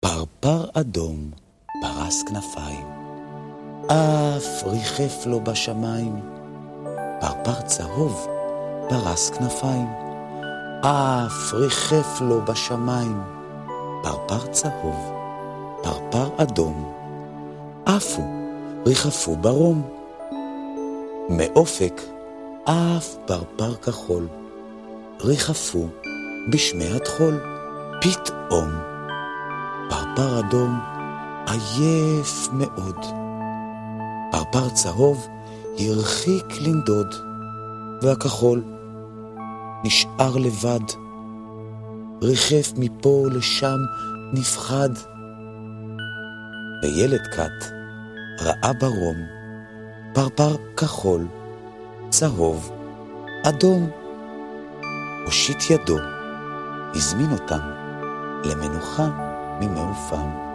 פרפר אדום פרס כנפיים, אף ריחף לו בשמיים. פרפר צהוב פרס כנפיים, אף ריחף לו בשמיים. פרפר צהוב, פרפר אדום, עפו, ריחפו ברום. מאופק אף פרפר כחול, ריחפו בשמי התחול. פתאום פרפר אדום עייף מאוד, פרפר צהוב הרחיק לנדוד, והכחול נשאר לבד, ריחף מפה לשם נפחד. וילד קט ראה ברום פרפר כחול, צהוב, אדום. הושיט ידו, הזמין אותם למנוחה ממעופם.